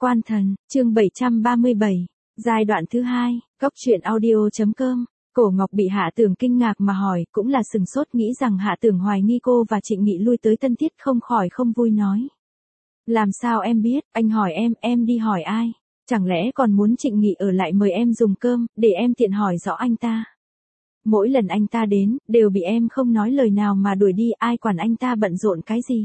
Quan thần, chương 737, giai đoạn thứ 2, góc truyện audio.com. Cổ Ngọc bị Hạ Tưởng kinh ngạc mà hỏi, cũng là sừng sốt nghĩ rằng Hạ Tưởng hoài nghi cô và Trịnh Nghị lui tới Tân Thiết, không khỏi không vui nói. Làm sao em biết, anh hỏi em đi hỏi ai? Chẳng lẽ còn muốn Trịnh Nghị ở lại mời em dùng cơm, để em tiện hỏi rõ anh ta? Mỗi lần anh ta đến, đều bị em không nói lời nào mà đuổi đi, ai quản anh ta bận rộn cái gì?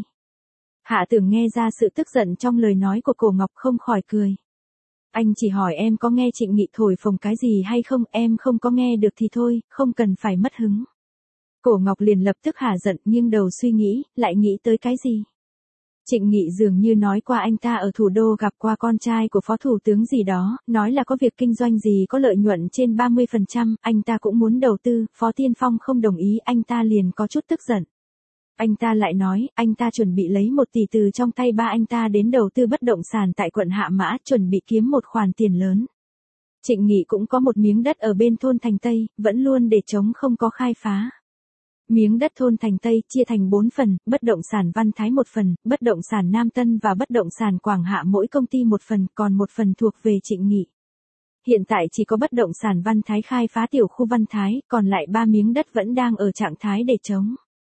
Hạ Tưởng nghe ra sự tức giận trong lời nói của Cổ Ngọc, không khỏi cười. Anh chỉ hỏi em có nghe Trịnh Nghị thổi phồng cái gì hay không, em không có nghe được thì thôi, không cần phải mất hứng. Cổ Ngọc liền lập tức hả giận, nhưng đầu suy nghĩ, lại nghĩ tới cái gì? Trịnh Nghị dường như nói qua anh ta ở thủ đô gặp qua con trai của phó thủ tướng gì đó, nói là có việc kinh doanh gì có lợi nhuận trên 30%, anh ta cũng muốn đầu tư, Phó Tiên Phong không đồng ý, anh ta liền có chút tức giận. Anh ta lại nói, anh ta chuẩn bị lấy 1 tỷ từ trong tay ba anh ta đến đầu tư bất động sản tại quận Hạ Mã, chuẩn bị kiếm một khoản tiền lớn. Trịnh Nghị cũng có một miếng đất ở bên thôn Thành Tây, vẫn luôn để trống không có khai phá. Miếng đất thôn Thành Tây chia thành 4 phần, bất động sản Văn Thái 1 phần, bất động sản Nam Tân và bất động sản Quảng Hạ mỗi công ty 1 phần, còn 1 phần thuộc về Trịnh Nghị. Hiện tại chỉ có bất động sản Văn Thái khai phá tiểu khu Văn Thái, còn lại 3 miếng đất vẫn đang ở trạng thái để trống.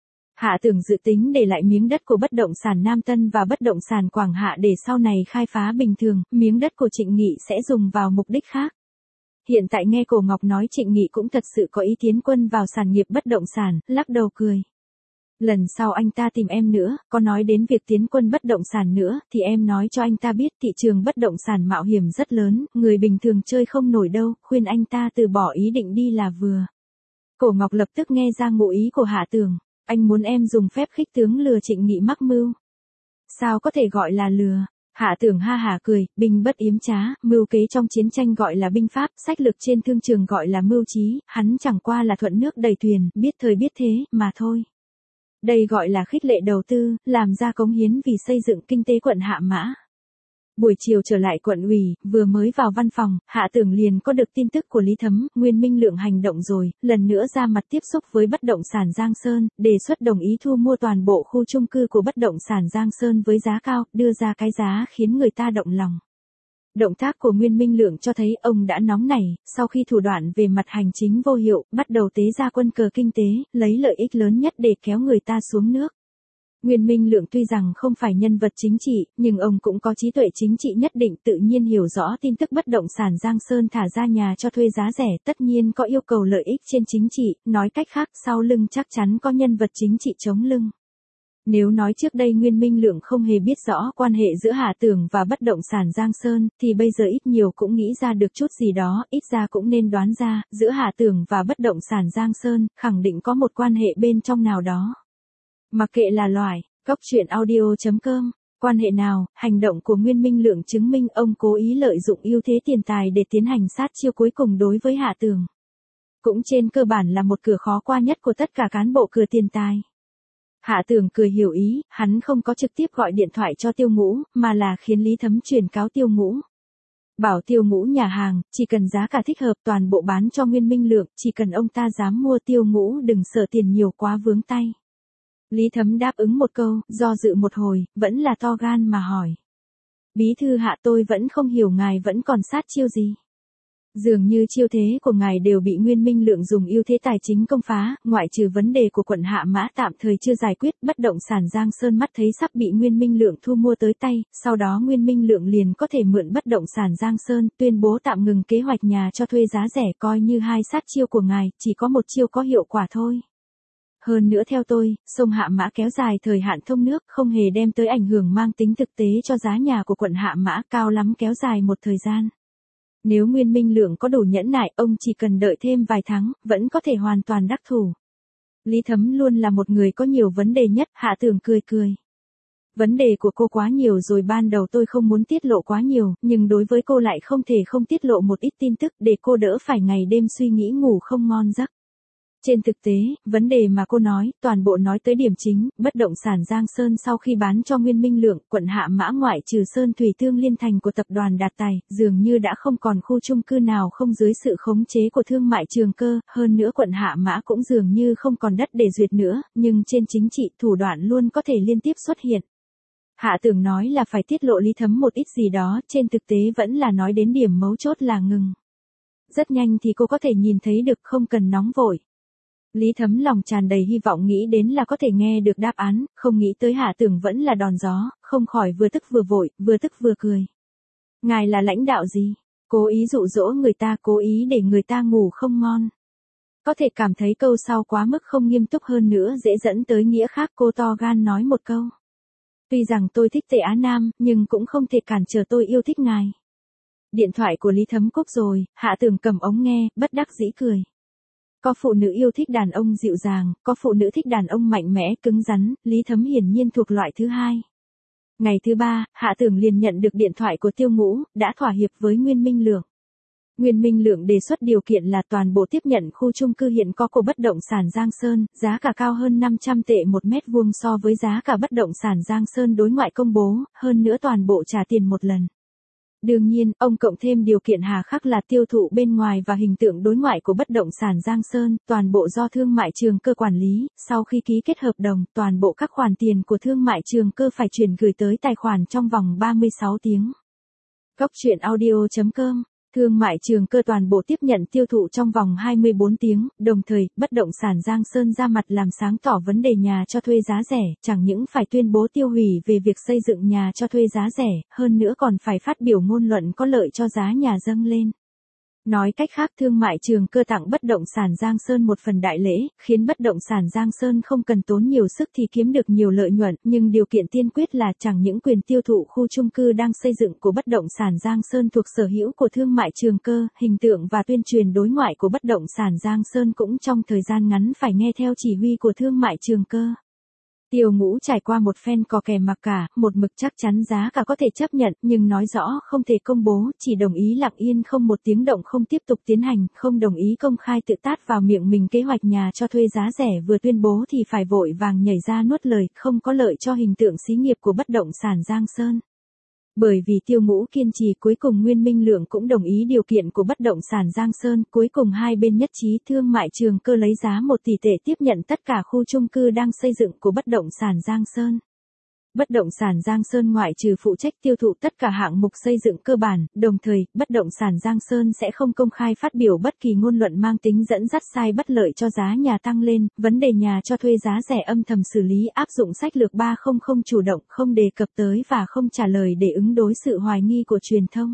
Hạ Tưởng dự tính để lại miếng đất của bất động sản Nam Tân và bất động sản Quảng Hạ để sau này khai phá bình thường, miếng đất của Trịnh Nghị sẽ dùng vào mục đích khác. Hiện tại nghe Cổ Ngọc nói Trịnh Nghị cũng thật sự có ý tiến quân vào sản nghiệp bất động sản, lắc đầu cười. Lần sau anh ta tìm em nữa, có nói đến việc tiến quân bất động sản nữa, thì em nói cho anh ta biết thị trường bất động sản mạo hiểm rất lớn, người bình thường chơi không nổi đâu, khuyên anh ta từ bỏ ý định đi là vừa. Cổ Ngọc lập tức nghe ra ngụ ý của Hạ Tưởng. Anh muốn em dùng phép khích tướng lừa Trịnh Nghị mắc mưu. Sao có thể gọi là lừa? Hạ Tưởng ha hả cười, binh bất yếm trá, mưu kế trong chiến tranh gọi là binh pháp, sách lược trên thương trường gọi là mưu trí, hắn chẳng qua là thuận nước đẩy thuyền, biết thời biết thế, mà thôi. Đây gọi là khích lệ đầu tư, làm ra cống hiến vì xây dựng kinh tế quận Hạ Mã. Buổi chiều trở lại quận ủy, vừa mới vào văn phòng, Hạ Tưởng liền có được tin tức của Lý Thấm, Nguyên Minh Lượng hành động rồi, lần nữa ra mặt tiếp xúc với bất động sản Giang Sơn, đề xuất đồng ý thu mua toàn bộ khu chung cư của bất động sản Giang Sơn với giá cao, đưa ra cái giá khiến người ta động lòng. Động tác của Nguyên Minh Lượng cho thấy ông đã nóng nảy, sau khi thủ đoạn về mặt hành chính vô hiệu, bắt đầu tế ra quân cờ kinh tế, lấy lợi ích lớn nhất để kéo người ta xuống nước. Nguyên Minh Lượng tuy rằng không phải nhân vật chính trị, nhưng ông cũng có trí tuệ chính trị nhất định, tự nhiên hiểu rõ tin tức bất động sản Giang Sơn thả ra nhà cho thuê giá rẻ, tất nhiên có yêu cầu lợi ích trên chính trị, nói cách khác sau lưng chắc chắn có nhân vật chính trị chống lưng. Nếu nói trước đây Nguyên Minh Lượng không hề biết rõ quan hệ giữa Hạ Tưởng và bất động sản Giang Sơn, thì bây giờ ít nhiều cũng nghĩ ra được chút gì đó, ít ra cũng nên đoán ra, giữa Hạ Tưởng và bất động sản Giang Sơn, khẳng định có một quan hệ bên trong nào đó. Mặc kệ là loại, góc truyện audio.com, quan hệ nào, hành động của Nguyên Minh Lượng chứng minh ông cố ý lợi dụng ưu thế tiền tài để tiến hành sát chiêu cuối cùng đối với Hạ Tưởng. Cũng trên cơ bản là một cửa khó qua nhất của tất cả cán bộ cửa tiền tài. Hạ Tưởng cười hiểu ý, hắn không có trực tiếp gọi điện thoại cho Tiêu Ngũ, mà là khiến Lý Thấm truyền cáo Tiêu Ngũ. Bảo Tiêu Ngũ nhà hàng, chỉ cần giá cả thích hợp toàn bộ bán cho Nguyên Minh Lượng, chỉ cần ông ta dám mua Tiêu Ngũ đừng sợ tiền nhiều quá vướng tay. Lý Thấm đáp ứng một câu, do dự một hồi, vẫn là to gan mà hỏi. Bí thư Hạ, tôi vẫn không hiểu ngài vẫn còn sát chiêu gì. Dường như chiêu thế của ngài đều bị Nguyên Minh Lượng dùng ưu thế tài chính công phá, ngoại trừ vấn đề của quận Hạ Mã tạm thời chưa giải quyết, bất động sản Giang Sơn mắt thấy sắp bị Nguyên Minh Lượng thu mua tới tay, sau đó Nguyên Minh Lượng liền có thể mượn bất động sản Giang Sơn, tuyên bố tạm ngừng kế hoạch nhà cho thuê giá rẻ, coi như hai sát chiêu của ngài, chỉ có một chiêu có hiệu quả thôi. Hơn nữa theo tôi, sông Hạ Mã kéo dài thời hạn thông nước không hề đem tới ảnh hưởng mang tính thực tế cho giá nhà của quận Hạ Mã, cao lắm kéo dài một thời gian. Nếu Nguyên Minh Lượng có đủ nhẫn nại, ông chỉ cần đợi thêm vài tháng, vẫn có thể hoàn toàn đắc thủ. Lý Thấm luôn là một người có nhiều vấn đề nhất, Hạ Tưởng cười cười. Vấn đề của cô quá nhiều rồi, ban đầu tôi không muốn tiết lộ quá nhiều, nhưng đối với cô lại không thể không tiết lộ một ít tin tức để cô đỡ phải ngày đêm suy nghĩ ngủ không ngon giấc. Trên thực tế, vấn đề mà cô nói, toàn bộ nói tới điểm chính, bất động sản Giang Sơn sau khi bán cho Nguyên Minh Lượng, quận Hạ Mã ngoại trừ Sơn Thủy Thương Liên Thành của tập đoàn Đạt Tài, dường như đã không còn khu chung cư nào không dưới sự khống chế của thương mại Trường Cơ, hơn nữa quận Hạ Mã cũng dường như không còn đất để duyệt nữa, nhưng trên chính trị thủ đoạn luôn có thể liên tiếp xuất hiện. Hạ Tường nói là phải tiết lộ Lý Thấm một ít gì đó, trên thực tế vẫn là nói đến điểm mấu chốt là ngừng. Rất nhanh thì cô có thể nhìn thấy được, không cần nóng vội. Lý Thấm lòng tràn đầy hy vọng nghĩ đến là có thể nghe được đáp án, không nghĩ tới Hạ Tường vẫn là đòn gió, không khỏi vừa tức vừa vội, vừa tức vừa cười. Ngài là lãnh đạo gì? Cố ý dụ dỗ người ta, cố ý để người ta ngủ không ngon. Có thể cảm thấy câu sau quá mức không nghiêm túc, hơn nữa dễ dẫn tới nghĩa khác, cô to gan nói một câu. Tuy rằng tôi thích Tề Á Nam, nhưng cũng không thể cản trở tôi yêu thích ngài. Điện thoại của Lý Thấm cúp rồi, Hạ Tường cầm ống nghe, bất đắc dĩ cười. Có phụ nữ yêu thích đàn ông dịu dàng, có phụ nữ thích đàn ông mạnh mẽ, cứng rắn, Lý Thấm hiển nhiên thuộc loại thứ hai. Ngày thứ ba, Hạ Tường liền nhận được điện thoại của Tiêu Ngũ, đã thỏa hiệp với Nguyên Minh Lượng. Nguyên Minh Lượng đề xuất điều kiện là toàn bộ tiếp nhận khu chung cư hiện có của bất động sản Giang Sơn, giá cả cao hơn 500 tệ một mét vuông so với giá cả bất động sản Giang Sơn đối ngoại công bố, hơn nữa toàn bộ trả tiền một lần. Đương nhiên, ông cộng thêm điều kiện hà khắc là tiêu thụ bên ngoài và hình tượng đối ngoại của bất động sản Giang Sơn, toàn bộ do Thương mại Trường Cơ quản lý, sau khi ký kết hợp đồng, toàn bộ các khoản tiền của Thương mại Trường Cơ phải chuyển gửi tới tài khoản trong vòng 36 tiếng. Góc truyện audio.com. Thương mại Trường Cơ toàn bộ tiếp nhận tiêu thụ trong vòng 24 tiếng, đồng thời, bất động sản Giang Sơn ra mặt làm sáng tỏ vấn đề nhà cho thuê giá rẻ, chẳng những phải tuyên bố tiêu hủy về việc xây dựng nhà cho thuê giá rẻ, hơn nữa còn phải phát biểu ngôn luận có lợi cho giá nhà dâng lên. Nói cách khác, Thương mại Trường Cơ tặng bất động sản Giang Sơn một phần đại lễ, khiến bất động sản Giang Sơn không cần tốn nhiều sức thì kiếm được nhiều lợi nhuận, nhưng điều kiện tiên quyết là chẳng những quyền tiêu thụ khu chung cư đang xây dựng của bất động sản Giang Sơn thuộc sở hữu của Thương mại Trường Cơ, hình tượng và tuyên truyền đối ngoại của bất động sản Giang Sơn cũng trong thời gian ngắn phải nghe theo chỉ huy của Thương mại Trường Cơ. Tiêu Ngũ trải qua một phen cò kè mặc cả, một mực chắc chắn giá cả có thể chấp nhận, nhưng nói rõ không thể công bố, chỉ đồng ý lặng yên không một tiếng động, không tiếp tục tiến hành, không đồng ý công khai tự tát vào miệng mình kế hoạch nhà cho thuê giá rẻ, vừa tuyên bố thì phải vội vàng nhảy ra nuốt lời, không có lợi cho hình tượng xí nghiệp của bất động sản Giang Sơn. Bởi vì Tiêu Ngũ kiên trì, cuối cùng Nguyên Minh Lượng cũng đồng ý điều kiện của bất động sản Giang Sơn, cuối cùng hai bên nhất trí. Thương mại Trường Cơ lấy giá 1 tỷ tệ tiếp nhận tất cả khu chung cư đang xây dựng của bất động sản Giang Sơn. Bất động sản Giang Sơn ngoại trừ phụ trách tiêu thụ tất cả hạng mục xây dựng cơ bản, đồng thời, bất động sản Giang Sơn sẽ không công khai phát biểu bất kỳ ngôn luận mang tính dẫn dắt sai bất lợi cho giá nhà tăng lên, vấn đề nhà cho thuê giá rẻ âm thầm xử lý, áp dụng sách lược 300, chủ động không đề cập tới và không trả lời để ứng đối sự hoài nghi của truyền thông.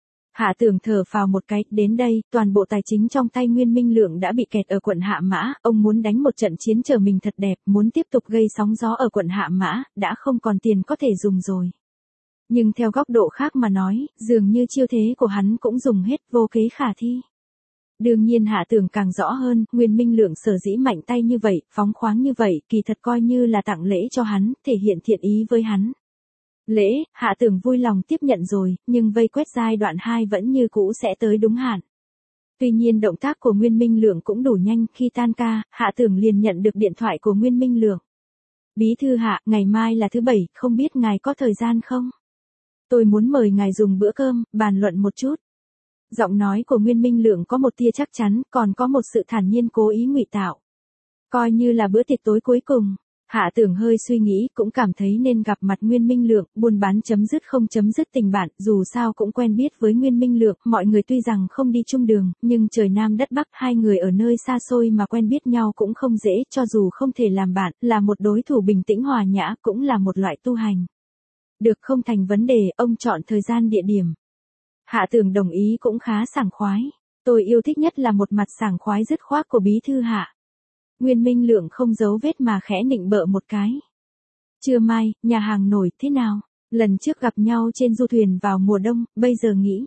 Hạ Tường thở phào một cái, đến đây, toàn bộ tài chính trong tay Nguyên Minh Lượng đã bị kẹt ở quận Hạ Mã, ông muốn đánh một trận chiến trở mình thật đẹp, muốn tiếp tục gây sóng gió ở quận Hạ Mã, đã không còn tiền có thể dùng rồi. Nhưng theo góc độ khác mà nói, dường như chiêu thế của hắn cũng dùng hết, vô kế khả thi. Đương nhiên Hạ Tường càng rõ hơn, Nguyên Minh Lượng sở dĩ mạnh tay như vậy, phóng khoáng như vậy, kỳ thật coi như là tặng lễ cho hắn, thể hiện thiện ý với hắn. Lễ, Hạ Tường vui lòng tiếp nhận rồi, nhưng vây quét giai đoạn 2 vẫn như cũ sẽ tới đúng hạn. Tuy nhiên động tác của Nguyên Minh Lượng cũng đủ nhanh, khi tan ca, Hạ Tường liền nhận được điện thoại của Nguyên Minh Lượng. Bí thư Hạ, ngày mai là thứ Bảy, không biết ngài có thời gian không? Tôi muốn mời ngài dùng bữa cơm, bàn luận một chút. Giọng nói của Nguyên Minh Lượng có một tia chắc chắn, còn có một sự thản nhiên cố ý ngụy tạo. Coi như là bữa tiệc tối cuối cùng. Hạ Tường hơi suy nghĩ, cũng cảm thấy nên gặp mặt Nguyên Minh Lượng, buôn bán chấm dứt không chấm dứt tình bạn, dù sao cũng quen biết với Nguyên Minh Lượng, mọi người tuy rằng không đi chung đường, nhưng trời Nam đất Bắc, hai người ở nơi xa xôi mà quen biết nhau cũng không dễ, cho dù không thể làm bạn, là một đối thủ bình tĩnh hòa nhã, cũng là một loại tu hành. Được, không thành vấn đề, ông chọn thời gian địa điểm. Hạ Tường đồng ý cũng khá sảng khoái. Tôi yêu thích nhất là một mặt sảng khoái dứt khoát của bí thư Hạ. Nguyên Minh Lượng không giấu vết mà khẽ nịnh bợ một cái. Trưa mai, nhà hàng nổi thế nào? Lần trước gặp nhau trên du thuyền vào mùa đông, bây giờ nghĩ.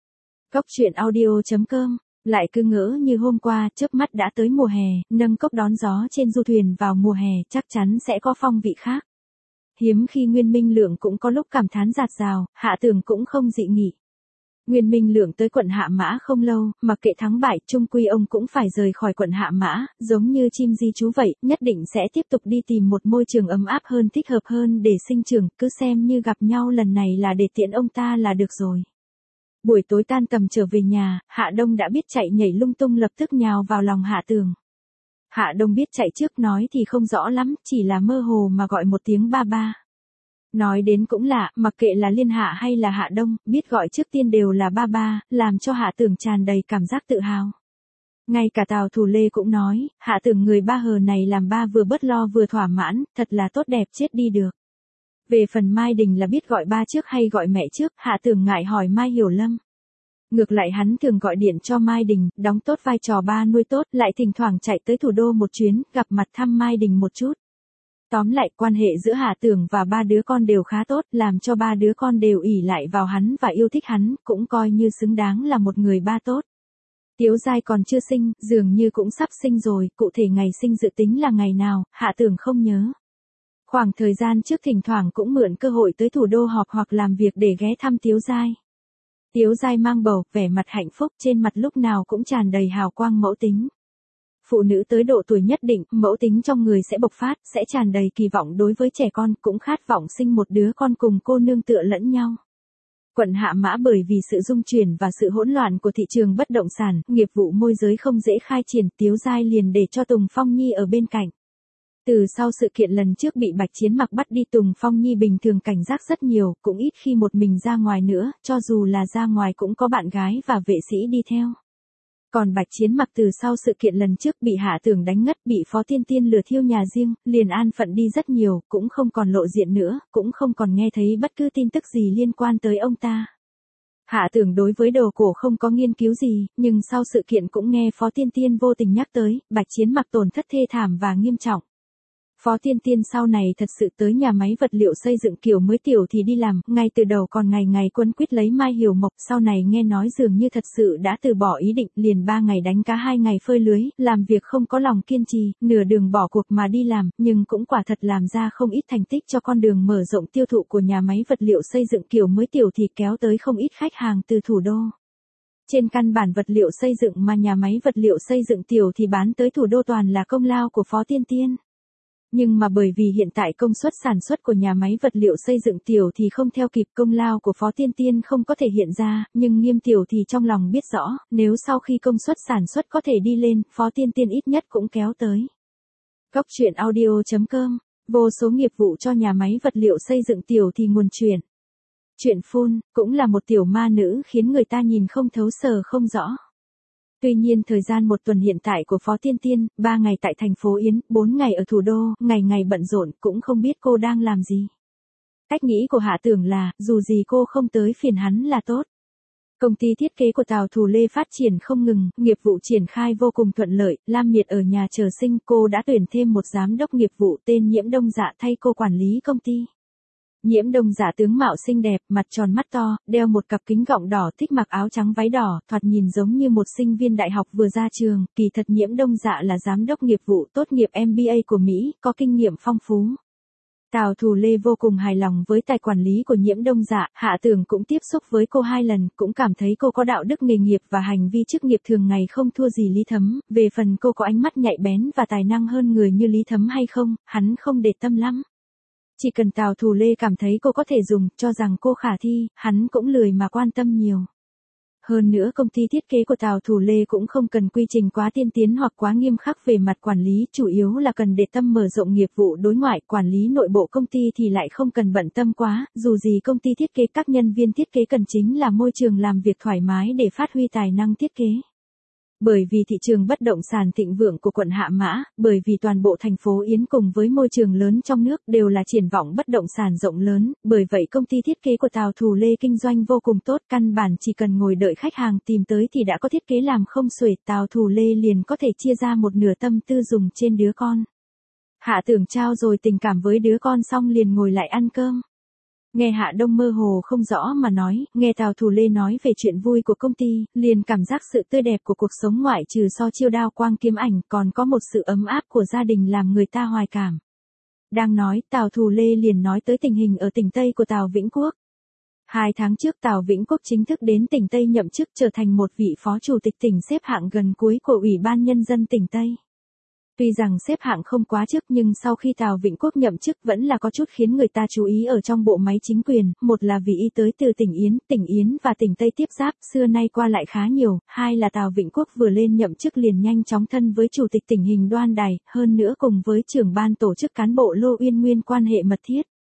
Góc truyện audio.com, lại cứ ngỡ như hôm qua, chớp mắt đã tới mùa hè, nâng cốc đón gió trên du thuyền vào mùa hè, chắc chắn sẽ có phong vị khác. Hiếm khi Nguyên Minh Lượng cũng có lúc cảm thán dạt dào, Hạ Tường cũng không dị nghị. Nguyên Minh Lượng tới quận Hạ Mã không lâu, mặc kệ thắng bại, chung quy ông cũng phải rời khỏi quận Hạ Mã, giống như chim di trú vậy, nhất định sẽ tiếp tục đi tìm một môi trường ấm áp hơn, thích hợp hơn để sinh trưởng, cứ xem như gặp nhau lần này là để tiễn ông ta là được rồi. Buổi tối tan tầm trở về nhà, Hạ Đông đã biết chạy nhảy lung tung, lập tức nhào vào lòng Hạ Tường. Hạ Đông biết chạy trước nói thì không rõ lắm, chỉ là mơ hồ mà gọi một tiếng ba ba. Nói đến cũng lạ, mặc kệ là Liên Hạ hay là Hạ Đông, biết gọi trước tiên đều là ba ba, làm cho Hạ Tưởng tràn đầy cảm giác tự hào. Ngay cả Tào Thủ Lê cũng nói, Hạ Tưởng người ba hờ này làm ba vừa bớt lo vừa thỏa mãn, thật là tốt đẹp chết đi được. Về phần Mai Đình là biết gọi ba trước hay gọi mẹ trước, Hạ Tưởng ngại hỏi Mai Hiểu Lâm. Ngược lại hắn thường gọi điện cho Mai Đình, đóng tốt vai trò ba nuôi tốt, lại thỉnh thoảng chạy tới thủ đô một chuyến, gặp mặt thăm Mai Đình một chút. Tóm lại, quan hệ giữa Hạ Tưởng và ba đứa con đều khá tốt, làm cho ba đứa con đều ỷ lại vào hắn và yêu thích hắn, cũng coi như xứng đáng là một người ba tốt. Tiếu Giai còn chưa sinh, dường như cũng sắp sinh rồi, cụ thể ngày sinh dự tính là ngày nào, Hạ Tưởng không nhớ. Khoảng thời gian trước thỉnh thoảng cũng mượn cơ hội tới thủ đô họp hoặc làm việc để ghé thăm Tiếu Giai. Tiếu Giai mang bầu, vẻ mặt hạnh phúc, trên mặt lúc nào cũng tràn đầy hào quang mẫu tính. Phụ nữ tới độ tuổi nhất định, mẫu tính trong người sẽ bộc phát, sẽ tràn đầy kỳ vọng đối với trẻ con, cũng khát vọng sinh một đứa con cùng cô nương tựa lẫn nhau. Quận Hạ Mã bởi vì sự dung chuyển và sự hỗn loạn của thị trường bất động sản, nghiệp vụ môi giới không dễ khai triển, Tiếu Giai liền để cho Tùng Phong Nhi ở bên cạnh. Từ sau sự kiện lần trước bị Bạch Chiến Mặc bắt đi, Tùng Phong Nhi bình thường cảnh giác rất nhiều, cũng ít khi một mình ra ngoài nữa, cho dù là ra ngoài cũng có bạn gái và vệ sĩ đi theo. Còn Bạch Chiến Mặc từ sau sự kiện lần trước bị Hạ Tưởng đánh ngất, bị Phó Tiên Tiên lừa thiêu nhà riêng, liền an phận đi rất nhiều, cũng không còn lộ diện nữa, cũng không còn nghe thấy bất cứ tin tức gì liên quan tới ông ta. Hạ Tưởng đối với đồ cổ không có nghiên cứu gì, nhưng sau sự kiện cũng nghe Phó Tiên Tiên vô tình nhắc tới, Bạch Chiến Mặc tổn thất thê thảm và nghiêm trọng. Phó Tiên Tiên sau này thật sự tới nhà máy vật liệu xây dựng kiểu mới tiểu thì đi làm, ngay từ đầu còn ngày ngày quấn quýt lấy Mai Hiểu Mộc, sau này nghe nói dường như thật sự đã từ bỏ ý định, liền 3 ngày đánh cá 2 ngày phơi lưới, làm việc không có lòng kiên trì, nửa đường bỏ cuộc mà đi làm, nhưng cũng quả thật làm ra không ít thành tích cho con đường mở rộng tiêu thụ của nhà máy vật liệu xây dựng kiểu mới tiểu thì kéo tới không ít khách hàng từ thủ đô. Trên căn bản vật liệu xây dựng mà nhà máy vật liệu xây dựng tiểu thì bán tới thủ đô toàn là công lao của Phó Tiên Tiên. Nhưng mà bởi vì hiện tại công suất sản xuất của nhà máy vật liệu xây dựng tiểu thì không theo kịp, công lao của Phó Tiên Tiên không có thể hiện ra, nhưng Nghiêm tiểu thì trong lòng biết rõ, nếu sau khi công suất sản xuất có thể đi lên, Phó Tiên Tiên ít nhất cũng kéo tới. Góc truyện audio.com, vô số nghiệp vụ cho nhà máy vật liệu xây dựng tiểu thì nguồn chuyển. Chuyện phun, cũng là một tiểu ma nữ khiến người ta nhìn không thấu sờ không rõ. Tuy nhiên thời gian một tuần hiện tại của Phó Tiên Tiên, 3 ngày tại thành phố Yến, 4 ngày ở thủ đô, ngày ngày bận rộn, cũng không biết cô đang làm gì. Cách nghĩ của Hạ Tưởng là, dù gì cô không tới phiền hắn là tốt. Công ty thiết kế của Tào Thủ Lê phát triển không ngừng, nghiệp vụ triển khai vô cùng thuận lợi, Lam Miệt ở nhà chờ sinh, cô đã tuyển thêm một giám đốc nghiệp vụ tên Nhiễm Đông Dạ thay cô quản lý công ty. Nhiễm Đông Dạ tướng mạo xinh đẹp, mặt tròn mắt to, đeo một cặp kính gọng đỏ, thích mặc áo trắng váy đỏ, thoạt nhìn giống như một sinh viên đại học vừa ra trường, kỳ thật Nhiễm Đông Dạ là giám đốc nghiệp vụ tốt nghiệp MBA của Mỹ, có kinh nghiệm phong phú. Tào Thủ Lê vô cùng hài lòng với tài quản lý của Nhiễm Đông Dạ, Hạ Tưởng cũng tiếp xúc với cô 2 lần, cũng cảm thấy cô có đạo đức nghề nghiệp và hành vi chức nghiệp thường ngày không thua gì Lý Thấm, về phần cô có ánh mắt nhạy bén và tài năng hơn người như Lý Thấm hay không, hắn không để tâm lắm. Chỉ cần Tào Thủ Lê cảm thấy cô có thể dùng, cho rằng cô khả thi, hắn cũng lười mà quan tâm nhiều. Hơn nữa công ty thiết kế của Tào Thủ Lê cũng không cần quy trình quá tiên tiến hoặc quá nghiêm khắc về mặt quản lý, chủ yếu là cần để tâm mở rộng nghiệp vụ đối ngoại, quản lý nội bộ công ty thì lại không cần bận tâm quá, dù gì công ty thiết kế các nhân viên thiết kế cần chính là môi trường làm việc thoải mái để phát huy tài năng thiết kế. Bởi vì thị trường bất động sản thịnh vượng của quận Hạ Mã, bởi vì toàn bộ thành phố Yến cùng với môi trường lớn trong nước đều là triển vọng bất động sản rộng lớn, bởi vậy công ty thiết kế của Tào Thủ Lê kinh doanh vô cùng tốt, căn bản chỉ cần ngồi đợi khách hàng tìm tới thì đã có thiết kế làm không xuể, Tào Thủ Lê liền có thể chia ra một nửa tâm tư dùng trên đứa con. Hạ Tưởng trao rồi tình cảm với đứa con xong liền ngồi lại ăn cơm. Nghe Hạ Đông mơ hồ không rõ mà nói, nghe Tào Thủ Lê nói về chuyện vui của công ty, liền cảm giác sự tươi đẹp của cuộc sống ngoại trừ so chiêu đao quang kiếm ảnh còn có một sự ấm áp của gia đình làm người ta hoài cảm. Đang nói, Tào Thủ Lê liền nói tới tình hình ở tỉnh Tây của Tào Vĩnh Quốc. 2 tháng trước Tào Vĩnh Quốc chính thức đến tỉnh Tây nhậm chức trở thành một vị phó chủ tịch tỉnh xếp hạng gần cuối của Ủy ban Nhân dân tỉnh Tây. Tuy rằng xếp hạng không quá trước nhưng sau khi Tào Vĩnh Quốc nhậm chức vẫn là có chút khiến người ta chú ý ở trong bộ máy chính quyền, một là vì y tới từ tỉnh Yến và tỉnh Tây tiếp giáp, xưa nay qua lại khá nhiều, hai là Tào Vĩnh Quốc vừa lên nhậm chức liền nhanh chóng thân với chủ tịch tỉnh Hình Đoan Đài, hơn nữa cùng với trưởng ban tổ chức cán bộ Lô Uyên Nguyên quan hệ mật thiết.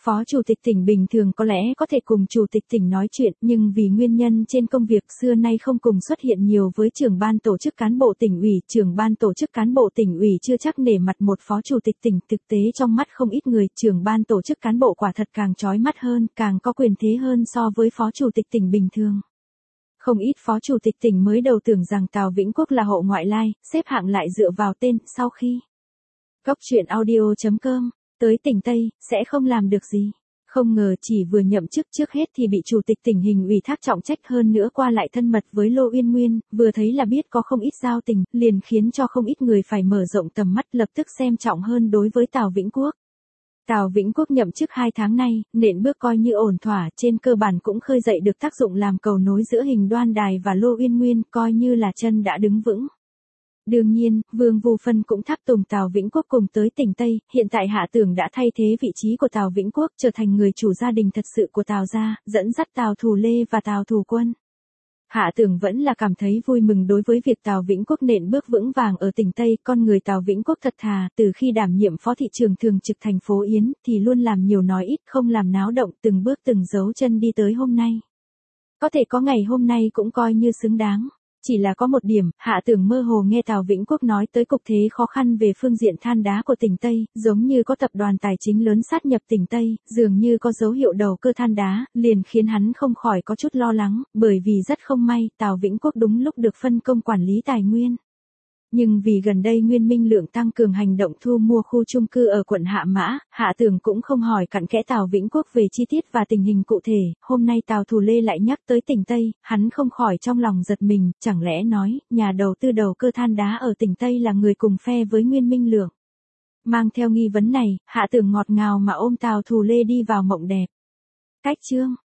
Phó chủ tịch tỉnh bình thường có lẽ có thể cùng chủ tịch tỉnh nói chuyện, nhưng vì nguyên nhân trên công việc xưa nay không cùng xuất hiện nhiều với trưởng ban tổ chức cán bộ tỉnh ủy, trưởng ban tổ chức cán bộ tỉnh ủy chưa chắc nể mặt một phó chủ tịch tỉnh, thực tế trong mắt không ít người, trưởng ban tổ chức cán bộ quả thật càng chói mắt hơn, càng có quyền thế hơn so với phó chủ tịch tỉnh bình thường. Không ít phó chủ tịch tỉnh mới đầu tưởng rằng Tào Vĩnh Quốc là hộ ngoại lai, xếp hạng lại dựa vào tên, sau khi Cóc truyện audio.com tới tỉnh Tây, sẽ không làm được gì. Không ngờ chỉ vừa nhậm chức trước hết thì bị chủ tịch tỉnh hình ủy thác trọng trách, hơn nữa qua lại thân mật với Lô Uyên Nguyên, vừa thấy là biết có không ít giao tình, liền khiến cho không ít người phải mở rộng tầm mắt, lập tức xem trọng hơn đối với Tào Vĩnh Quốc. Tào Vĩnh Quốc nhậm chức 2 tháng nay, nện bước coi như ổn thỏa, trên cơ bản cũng khơi dậy được tác dụng làm cầu nối giữa Hình Đoan Đài và Lô Uyên Nguyên, coi như là chân đã đứng vững. Đương nhiên, Vương Vu Phân cũng tháp tùng Tào Vĩnh Quốc cùng tới tỉnh Tây, hiện tại Hạ Tưởng đã thay thế vị trí của Tào Vĩnh Quốc, trở thành người chủ gia đình thật sự của Tào gia, dẫn dắt Tào Thù Lê và Tào Thù Quân. Hạ Tưởng vẫn là cảm thấy vui mừng đối với việc Tào Vĩnh Quốc nện bước vững vàng ở tỉnh Tây, con người Tào Vĩnh Quốc thật thà, từ khi đảm nhiệm phó thị trưởng thường trực thành phố Yến, thì luôn làm nhiều nói ít, không làm náo động, từng bước từng dấu chân đi tới hôm nay. Có thể có ngày hôm nay cũng coi như xứng đáng. Chỉ là có một điểm, Hạ Tưởng mơ hồ nghe Tào Vĩnh Quốc nói tới cục thế khó khăn về phương diện than đá của tỉnh Tây, giống như có tập đoàn tài chính lớn sát nhập tỉnh Tây, dường như có dấu hiệu đầu cơ than đá, liền khiến hắn không khỏi có chút lo lắng, bởi vì rất không may, Tào Vĩnh Quốc đúng lúc được phân công quản lý tài nguyên. Nhưng vì gần đây Nguyên Minh Lượng tăng cường hành động thu mua khu chung cư ở quận Hạ Mã, Hạ Tưởng cũng không hỏi cặn kẽ Tào Vĩnh Quốc về chi tiết và tình hình cụ thể, hôm nay Tào Thù Lê lại nhắc tới tỉnh Tây, hắn không khỏi trong lòng giật mình, chẳng lẽ nói, nhà đầu tư đầu cơ than đá ở tỉnh Tây là người cùng phe với Nguyên Minh Lượng. Mang theo nghi vấn này, Hạ Tưởng ngọt ngào mà ôm Tào Thù Lê đi vào mộng đẹp. Cách chương